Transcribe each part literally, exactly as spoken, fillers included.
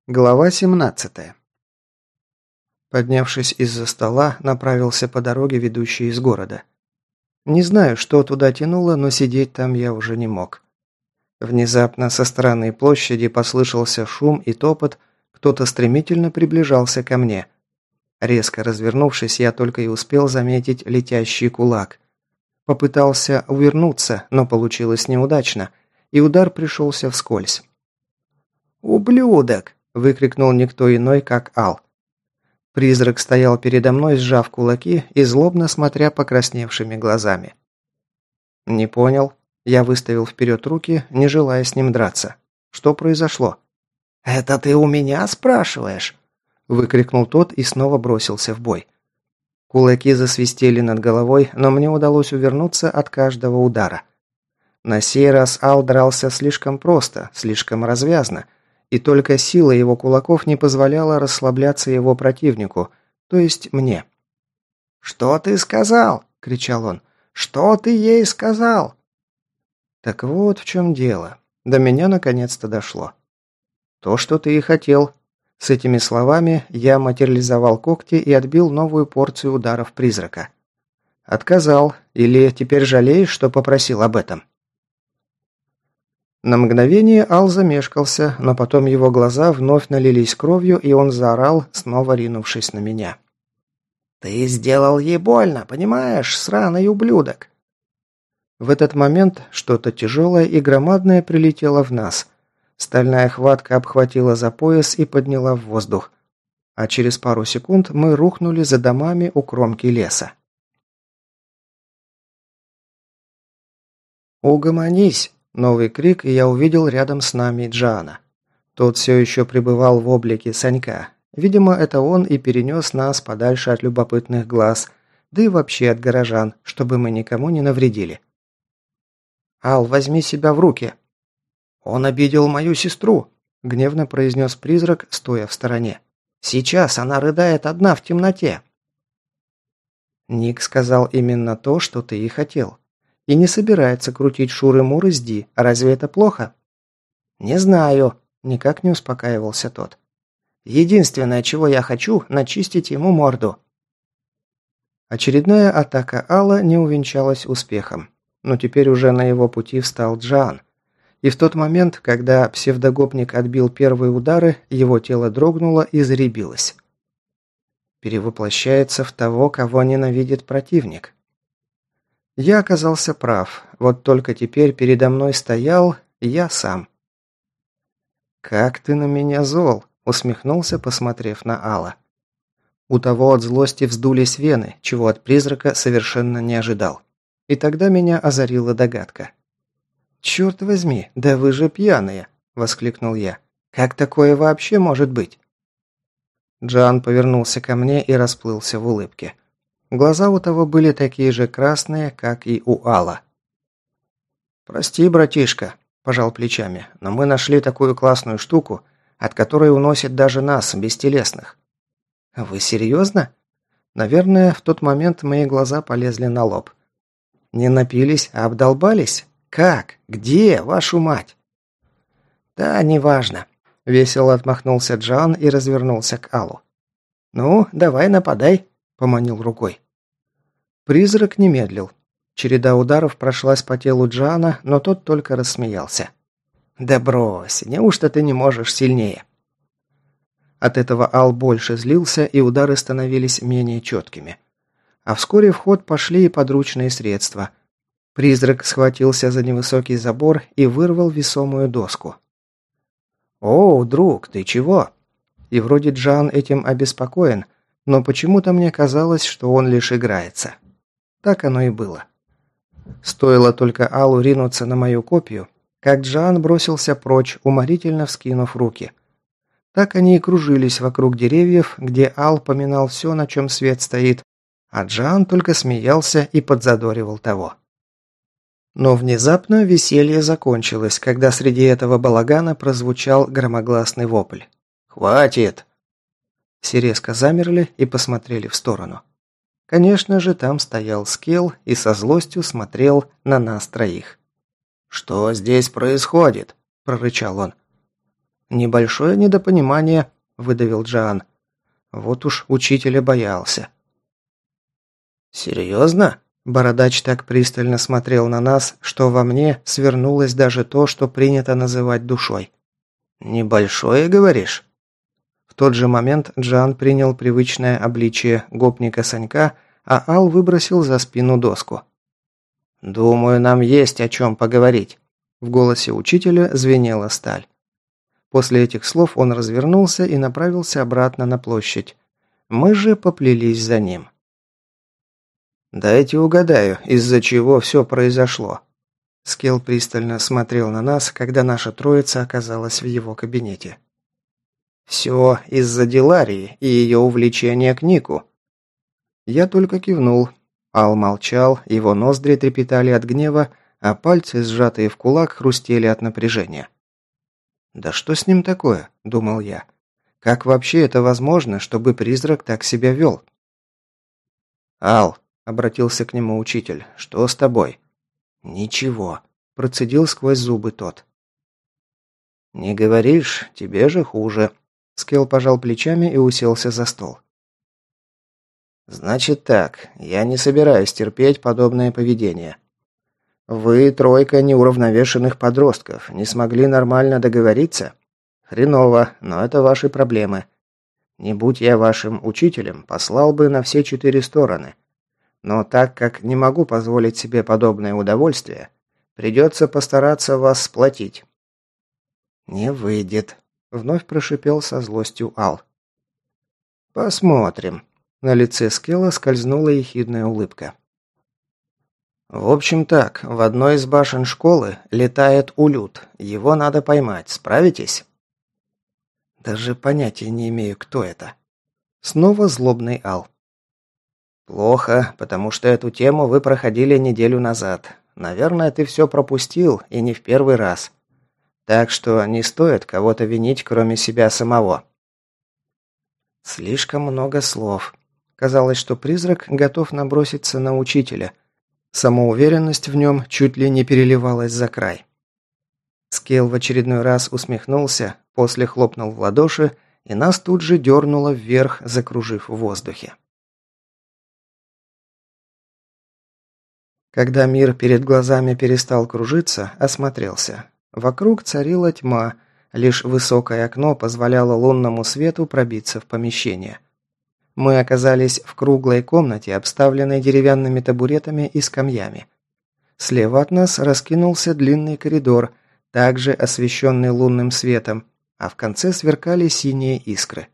Глава семнадцатая. Поднявшись из-за стола, направился по дороге, ведущей из города. Не знаю, что туда тянуло, но сидеть там я уже не мог. Внезапно со стороны площади послышался шум и топот, кто-то стремительно приближался ко мне. Резко развернувшись, я только и успел заметить летящий кулак. Попытался увернуться, но получилось неудачно, и удар пришелся вскользь. «Ублюдок!» – выкрикнул никто иной, как Ал. Призрак стоял передо мной, сжав кулаки и злобно смотря покрасневшими глазами. «Не понял». Я выставил вперед руки, не желая с ним драться. «Что произошло?» «Это ты у меня спрашиваешь?» – выкрикнул тот и снова бросился в бой. Кулаки засвистели над головой, но мне удалось увернуться от каждого удара. На сей раз Ал дрался слишком просто, слишком развязно, и только сила его кулаков не позволяла расслабляться его противнику, то есть мне. «Что ты сказал?» – кричал он. «Что ты ей сказал?» Так вот в чем дело. До меня наконец-то дошло. То, что ты и хотел. С этими словами я материализовал когти и отбил новую порцию ударов призрака. Отказал. Или теперь жалеешь, что попросил об этом? На мгновение Ал замешкался, но потом его глаза вновь налились кровью, и он заорал, снова ринувшись на меня. «Ты сделал ей больно, понимаешь, сраный ублюдок!» В этот момент что-то тяжелое и громадное прилетело в нас. Стальная хватка обхватила за пояс и подняла в воздух. А через пару секунд мы рухнули за домами у кромки леса. «Угомонись!» – новый крик, и я увидел рядом с нами Джана. Тот все еще пребывал в облике Санька. Видимо, это он и перенес нас подальше от любопытных глаз, да и вообще от горожан, чтобы мы никому не навредили. «Ал, возьми себя в руки!» «Он обидел мою сестру!» – гневно произнес призрак, стоя в стороне. «Сейчас она рыдает одна в темноте!» Ник сказал именно то, что ты и хотел. И не собирается крутить шуры-муры с Ди. Разве это плохо? «Не знаю», – никак не успокаивался тот. «Единственное, чего я хочу – начистить ему морду». Очередная атака Алла не увенчалась успехом. Но теперь уже на его пути встал Джан. И в тот момент, когда псевдогопник отбил первые удары, его тело дрогнуло и заребилось. Перевоплощается в того, кого ненавидит противник. Я оказался прав, вот только теперь передо мной стоял я сам. «Как ты на меня зол!» – усмехнулся, посмотрев на Алла. У того от злости вздулись вены, чего от призрака совершенно не ожидал. И тогда меня озарила догадка. «Черт возьми, да вы же пьяные!» – воскликнул я. «Как такое вообще может быть?» Джан повернулся ко мне и расплылся в улыбке. Глаза у того были такие же красные, как и у Алла. «Прости, братишка», – пожал плечами, – «но мы нашли такую классную штуку, от которой уносит даже нас, бестелесных». «Вы серьезно?» Наверное, в тот момент мои глаза полезли на лоб. «Не напились, а обдолбались? Как? Где, вашу мать?» «Да, неважно», – весело отмахнулся Джан и развернулся к Аллу. «Ну, давай нападай», – поманил рукой. Призрак не медлил. Череда ударов прошлась по телу Джана, но тот только рассмеялся. «Да брось, неужто ты не можешь сильнее?» От этого Ал больше злился, и удары становились менее четкими. А вскоре в ход пошли и подручные средства. Призрак схватился за невысокий забор и вырвал весомую доску. «О, друг, ты чего?» И вроде Джан этим обеспокоен, но почему-то мне казалось, что он лишь играется. Так оно и было. Стоило только Аллу ринуться на мою копию, как Джан бросился прочь, уморительно вскинув руки. Так они и кружились вокруг деревьев, где Ал поминал все, на чем свет стоит, а Джан только смеялся и подзадоривал того. Но внезапно веселье закончилось, когда среди этого балагана прозвучал громогласный вопль. «Хватит!» Все резко замерли и посмотрели в сторону. Конечно же, там стоял Скелл и со злостью смотрел на нас троих. «Что здесь происходит?» – прорычал он. «Небольшое недопонимание», – выдавил Джоан. Вот уж учителя боялся. «Серьезно?» Бородач так пристально смотрел на нас, что во мне свернулось даже то, что принято называть душой. «Небольшое, говоришь?» В тот же момент Джоан принял привычное обличие гопника Санька, а Ал выбросил за спину доску. «Думаю, нам есть о чем поговорить». В голосе учителя звенела сталь. После этих слов он развернулся и направился обратно на площадь. Мы же поплелись за ним. «Дайте угадаю, из-за чего все произошло». Скелл пристально смотрел на нас, когда наша троица оказалась в его кабинете. «Все из-за Диларии и ее увлечения к Нику». Я только кивнул. Ал молчал, его ноздри трепетали от гнева, а пальцы, сжатые в кулак, хрустели от напряжения. «Да что с ним такое?» – думал я. «Как вообще это возможно, чтобы призрак так себя вел?» «Ал», – обратился к нему учитель, – «что с тобой?» «Ничего», – процедил сквозь зубы тот. «Не говоришь, тебе же хуже», – Скелл пожал плечами и уселся за стол. «Значит так, я не собираюсь терпеть подобное поведение. Вы, тройка неуравновешенных подростков, не смогли нормально договориться? Хреново, но это ваши проблемы. Не будь я вашим учителем, послал бы на все четыре стороны. Но так как не могу позволить себе подобное удовольствие, придется постараться вас сплотить». «Не выйдет», — вновь прошипел со злостью Ал. «Посмотрим». На лице Скелла скользнула ехидная улыбка. «В общем так, в одной из башен школы летает улют. Его надо поймать. Справитесь?» «Даже понятия не имею, кто это». Снова злобный Ал. «Плохо, потому что эту тему вы проходили неделю назад. Наверное, ты все пропустил, и не в первый раз. Так что не стоит кого-то винить, кроме себя самого». Слишком много слов. Казалось, что призрак готов наброситься на учителя. Самоуверенность в нем чуть ли не переливалась за край. Скелл в очередной раз усмехнулся, после хлопнул в ладоши, и нас тут же дернуло вверх, закружив в воздухе. Когда мир перед глазами перестал кружиться, осмотрелся. Вокруг царила тьма, лишь высокое окно позволяло лунному свету пробиться в помещение. Мы оказались в круглой комнате, обставленной деревянными табуретами и скамьями. Слева от нас раскинулся длинный коридор, также освещенный лунным светом, а в конце сверкали синие искры.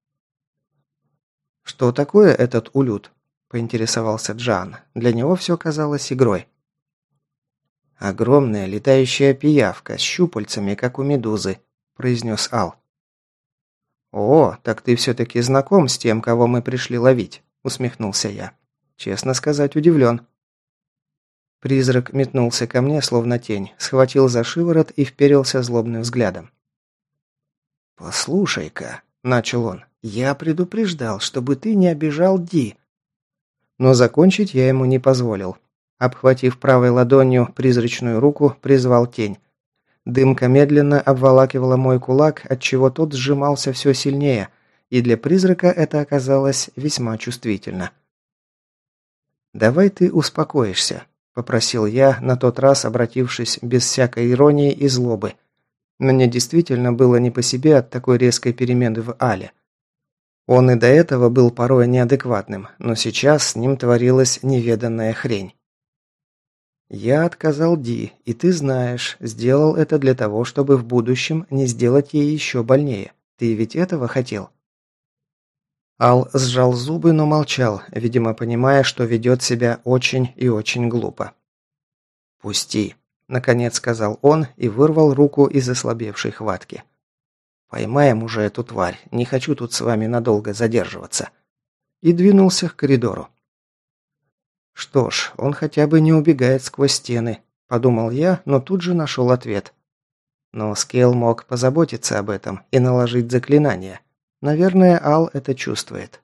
«Что такое этот улют?» – поинтересовался Джоан. Для него все казалось игрой. «Огромная летающая пиявка с щупальцами, как у медузы», – произнес Ал. «О, так ты все-таки знаком с тем, кого мы пришли ловить», – усмехнулся я. «Честно сказать, удивлен». Призрак метнулся ко мне, словно тень, схватил за шиворот и вперился злобным взглядом. «Послушай-ка», – начал он, – «я предупреждал, чтобы ты не обижал Ди». Но закончить я ему не позволил. Обхватив правой ладонью призрачную руку, призвал тень. Дымка медленно обволакивала мой кулак, отчего тот сжимался все сильнее, и для призрака это оказалось весьма чувствительно. «Давай ты успокоишься», – попросил я, на тот раз обратившись без всякой иронии и злобы. Мне действительно было не по себе от такой резкой перемены в Але. Он и до этого был порой неадекватным, но сейчас с ним творилась неведанная хрень. «Я отказал Ди, и ты знаешь, сделал это для того, чтобы в будущем не сделать ей еще больнее. Ты ведь этого хотел?» Ал сжал зубы, но молчал, видимо, понимая, что ведет себя очень и очень глупо. «Пусти», — наконец сказал он и вырвал руку из ослабевшей хватки. «Поймаем уже эту тварь, не хочу тут с вами надолго задерживаться». И двинулся к коридору. «Что ж, он хотя бы не убегает сквозь стены», – подумал я, но тут же нашел ответ. Но Скелл мог позаботиться об этом и наложить заклинание. Наверное, Ал это чувствует.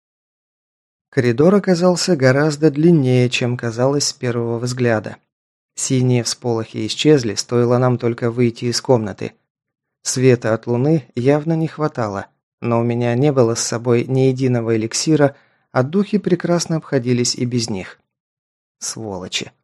Коридор оказался гораздо длиннее, чем казалось с первого взгляда. Синие всполохи исчезли, стоило нам только выйти из комнаты. Света от луны явно не хватало, но у меня не было с собой ни единого эликсира, а духи прекрасно обходились и без них. Сволочи.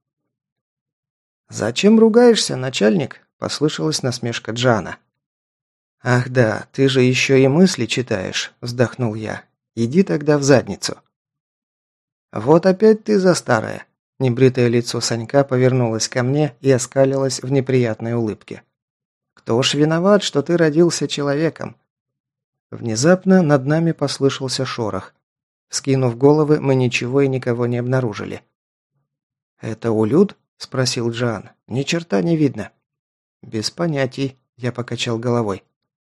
«Зачем ругаешься, начальник?» – послышалась насмешка Джана. «Ах да, ты же еще и мысли читаешь», – вздохнул я. «Иди тогда в задницу». «Вот опять ты за старое». Небритое лицо Санька повернулось ко мне и оскалилось в неприятной улыбке. «Кто ж виноват, что ты родился человеком?» Внезапно над нами послышался шорох. Вскинув головы, мы ничего и никого не обнаружили. «Это улют?» – спросил Джан. «Ни черта не видно». «Без понятий», – я покачал головой.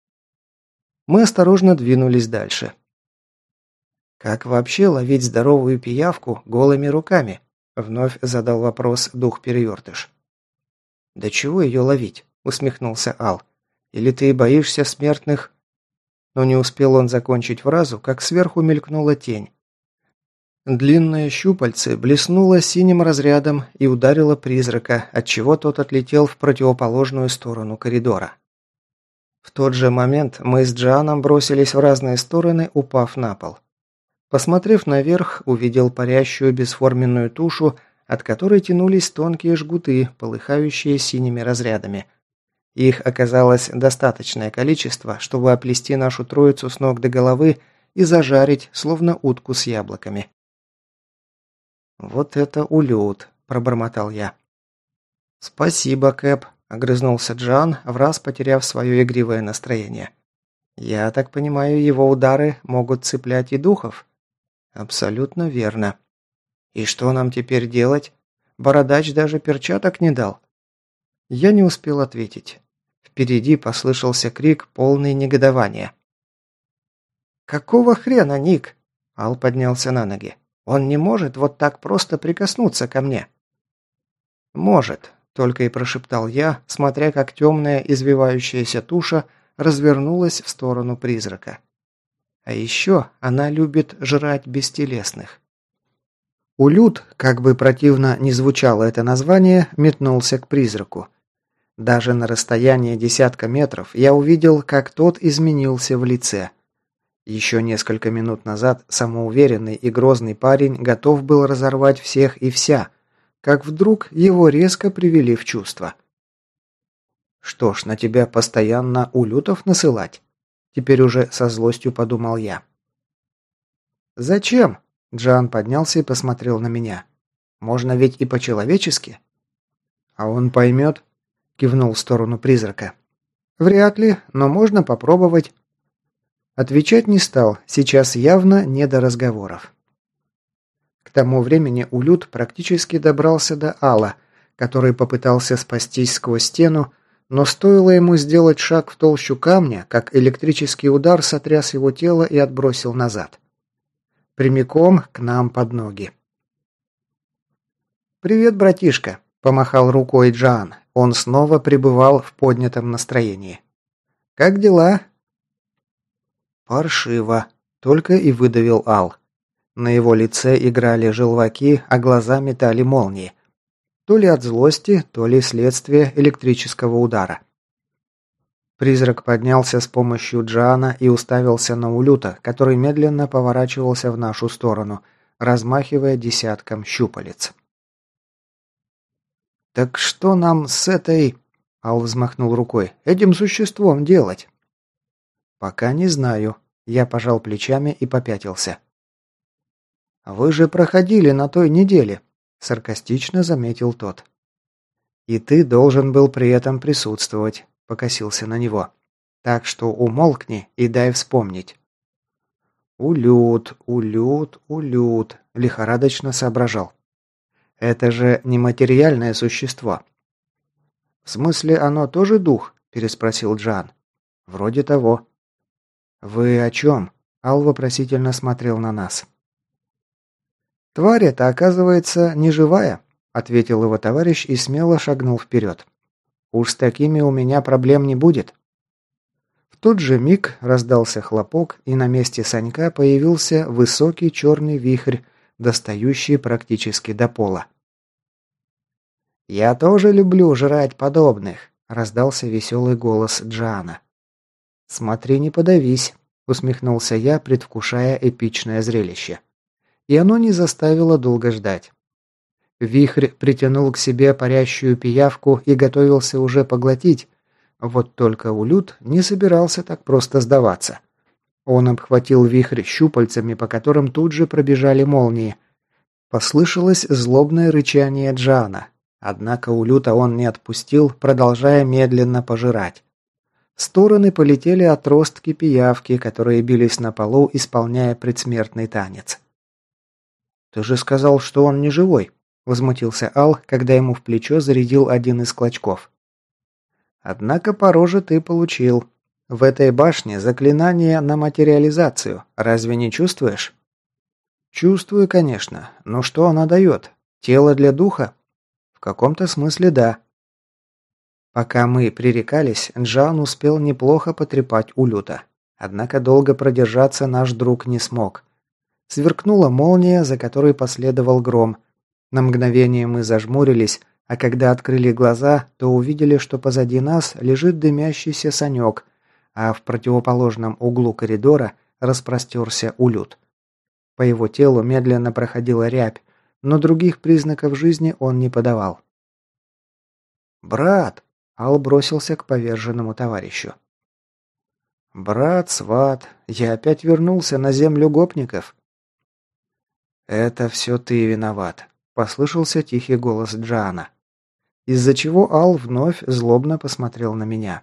Мы осторожно двинулись дальше. «Как вообще ловить здоровую пиявку голыми руками?» – вновь задал вопрос дух-перевертыш. «Да чего ее ловить?» – усмехнулся Ал. «Или ты боишься смертных?» Но не успел он закончить фразу, как сверху мелькнула тень. Длинное щупальце блеснуло синим разрядом и ударило призрака, отчего тот отлетел в противоположную сторону коридора. В тот же момент мы с Джаном бросились в разные стороны, упав на пол. Посмотрев наверх, увидел парящую бесформенную тушу, от которой тянулись тонкие жгуты, полыхающие синими разрядами. Их оказалось достаточное количество, чтобы оплести нашу троицу с ног до головы и зажарить, словно утку с яблоками. «Вот это улют», – пробормотал я. «Спасибо, Кэп», – огрызнулся Джан, враз потеряв свое игривое настроение. «Я так понимаю, его удары могут цеплять и духов?» «Абсолютно верно. И что нам теперь делать? Бородач даже перчаток не дал». Я не успел ответить. Впереди послышался крик, полный негодования. «Какого хрена, Ник?» Ал поднялся на ноги. «Он не может вот так просто прикоснуться ко мне». «Может», — только и прошептал я, смотря как темная извивающаяся туша развернулась в сторону призрака. А еще она любит жрать бестелесных. Улют, как бы противно ни звучало это название, метнулся к призраку. Даже на расстоянии десятка метров я увидел, как тот изменился в лице. Еще несколько минут назад самоуверенный и грозный парень готов был разорвать всех и вся, как вдруг его резко привели в чувство. «Что ж, на тебя постоянно улютов насылать?» Теперь уже со злостью подумал я. «Зачем?» Джан поднялся и посмотрел на меня. «Можно ведь и по-человечески?» «А он поймет?» Кивнул в сторону призрака. «Вряд ли, но можно попробовать». Отвечать не стал, сейчас явно не до разговоров. К тому времени улют практически добрался до Алла, который попытался спастись сквозь стену, но стоило ему сделать шаг в толщу камня, как электрический удар сотряс его тело и отбросил назад. Прямиком к нам под ноги. «Привет, братишка», – помахал рукой Джан. Он снова пребывал в поднятом настроении. «Как дела?» «Паршиво», – только и выдавил Ал. На его лице играли желваки, а глаза метали молнии. То ли от злости, то ли следствие электрического удара. Призрак поднялся с помощью Джана и уставился на улюта, который медленно поворачивался в нашу сторону, размахивая десятком щупалец. «Так что нам с этой...» — Ал взмахнул рукой. «Этим существом делать?» «Пока не знаю». Я пожал плечами и попятился. «Вы же проходили на той неделе», — саркастично заметил тот. «И ты должен был при этом присутствовать», — покосился на него. «Так что умолкни и дай вспомнить». «Улют, улют, улют», — лихорадочно соображал. «Это же нематериальное существо». «В смысле, оно тоже дух?» – переспросил Джан. «Вроде того». «Вы о чем?» – Ал вопросительно смотрел на нас. «Тварь эта, оказывается, не живая», – ответил его товарищ и смело шагнул вперед. «Уж с такими у меня проблем не будет». В тот же миг раздался хлопок, и на месте Санька появился высокий черный вихрь, достающий практически до пола. «Я тоже люблю жрать подобных», – раздался веселый голос Джана. «Смотри, не подавись», – усмехнулся я, предвкушая эпичное зрелище. И оно не заставило долго ждать. Вихрь притянул к себе парящую пиявку и готовился уже поглотить. Вот только улют не собирался так просто сдаваться. Он обхватил вихрь щупальцами, по которым тут же пробежали молнии. Послышалось злобное рычание Джана. Однако улюта он не отпустил, продолжая медленно пожирать. В стороны полетели отростки пиявки, которые бились на полу, исполняя предсмертный танец. «Ты же сказал, что он не живой», – возмутился Ал, когда ему в плечо зарядил один из клочков. «Однако по роже ты получил. В этой башне заклинание на материализацию. Разве не чувствуешь?» «Чувствую, конечно. Но что она дает? Тело для духа?» «В каком-то смысле да». Пока мы пререкались, Джан успел неплохо потрепать улюта. Однако долго продержаться наш друг не смог. Сверкнула молния, за которой последовал гром. На мгновение мы зажмурились, а когда открыли глаза, то увидели, что позади нас лежит дымящийся Санек, а в противоположном углу коридора распростерся улют. По его телу медленно проходила рябь, но других признаков жизни он не подавал. «Брат!» – Ал бросился к поверженному товарищу. «Брат, сват, я опять вернулся на землю гопников». «Это все ты виноват», – послышался тихий голос Джана. Из-за чего Ал вновь злобно посмотрел на меня.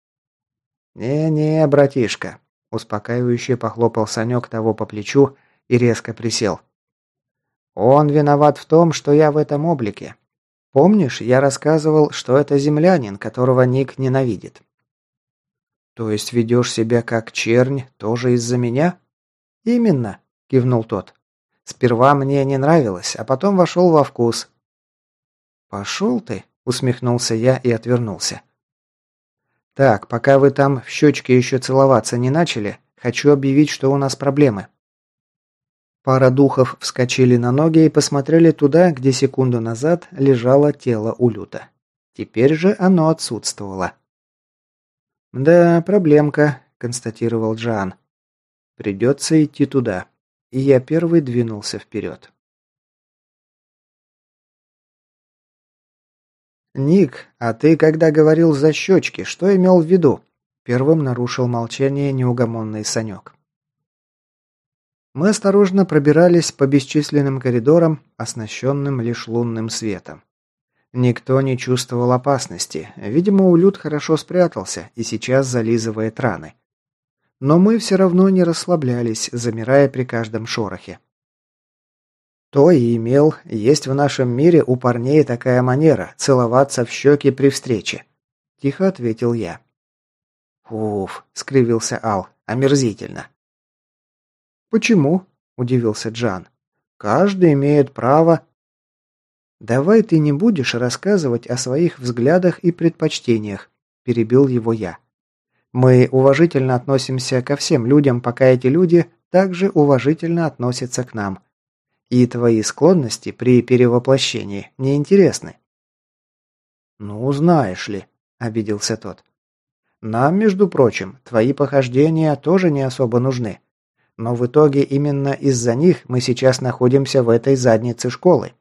«Не-не, братишка», – успокаивающе похлопал Санек того по плечу и резко присел. «Он виноват в том, что я в этом облике. Помнишь, я рассказывал, что это землянин, которого Ник ненавидит?» «То есть ведешь себя как чернь тоже из-за меня?» «Именно», – кивнул тот. «Сперва мне не нравилось, а потом вошел во вкус». «Пошел ты», – усмехнулся я и отвернулся. «Так, пока вы там в щечки еще целоваться не начали, хочу объявить, что у нас проблемы». Пара духов вскочили на ноги и посмотрели туда, где секунду назад лежало тело улюта. Теперь же оно отсутствовало. «Да, проблемка», – констатировал Джан. «Придется идти туда». И я первый двинулся вперед. «Ник, а ты, когда говорил за щечки, что имел в виду?» Первым нарушил молчание неугомонный Санек. Мы осторожно пробирались по бесчисленным коридорам, оснащенным лишь лунным светом. Никто не чувствовал опасности. Видимо, улют хорошо спрятался и сейчас зализывает раны. Но мы все равно не расслаблялись, замирая при каждом шорохе. То и имел, есть в нашем мире у парней такая манера – целоваться в щеки при встрече. Тихо ответил я. «Уф», – скривился Ал, – «омерзительно». «Почему?» – удивился Джан. «Каждый имеет право...» «Давай ты не будешь рассказывать о своих взглядах и предпочтениях», – перебил его я. «Мы уважительно относимся ко всем людям, пока эти люди также уважительно относятся к нам. И твои склонности при перевоплощении неинтересны». «Ну, знаешь ли», – обиделся тот. «Нам, между прочим, твои похождения тоже не особо нужны. Но в итоге именно из-за них мы сейчас находимся в этой заднице школы».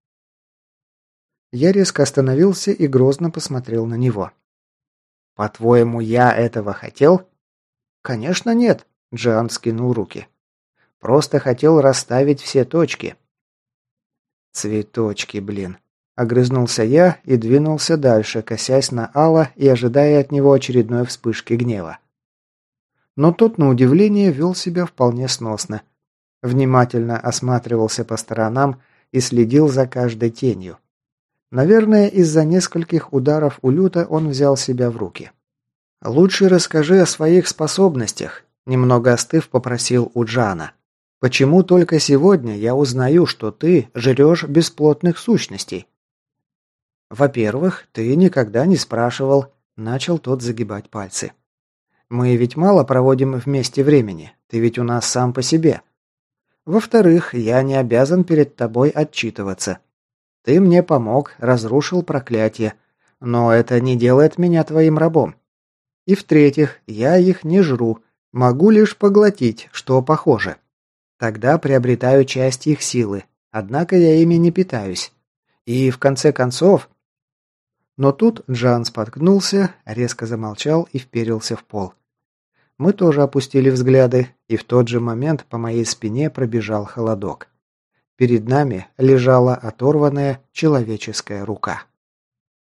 Я резко остановился и грозно посмотрел на него. «По-твоему, я этого хотел?» «Конечно нет», – Джан скинул руки. «Просто хотел расставить все точки». «Цветочки, блин», – огрызнулся я и двинулся дальше, косясь на Алла и ожидая от него очередной вспышки гнева. Но тот, на удивление, вел себя вполне сносно. Внимательно осматривался по сторонам и следил за каждой тенью. Наверное, из-за нескольких ударов улюта он взял себя в руки. «Лучше расскажи о своих способностях», – немного остыв попросил у Джана. «Почему только сегодня я узнаю, что ты жрешь бесплотных сущностей?» «Во-первых, ты никогда не спрашивал», – начал тот загибать пальцы. «Мы ведь мало проводим вместе времени, ты ведь у нас сам по себе. Во-вторых, я не обязан перед тобой отчитываться. Ты мне помог, разрушил проклятие, но это не делает меня твоим рабом. И в-третьих, я их не жру, могу лишь поглотить, что похоже. Тогда приобретаю часть их силы, однако я ими не питаюсь. И в конце концов... Но тут Джан споткнулся, резко замолчал и вперился в пол. Мы тоже опустили взгляды, и в тот же момент по моей спине пробежал холодок. Перед нами лежала оторванная человеческая рука.